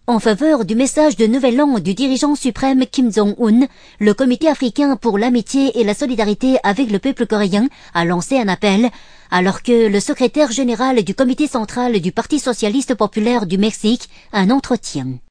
En faveur du message de Nouvel An du dirigeant suprême Kim Jong-un, le Comité africain pour l'amitié et la solidarité avec le peuple coréen a lancé un appel, alors que le secrétaire général du Comité central du Parti socialiste populaire du Mexique a un entretien.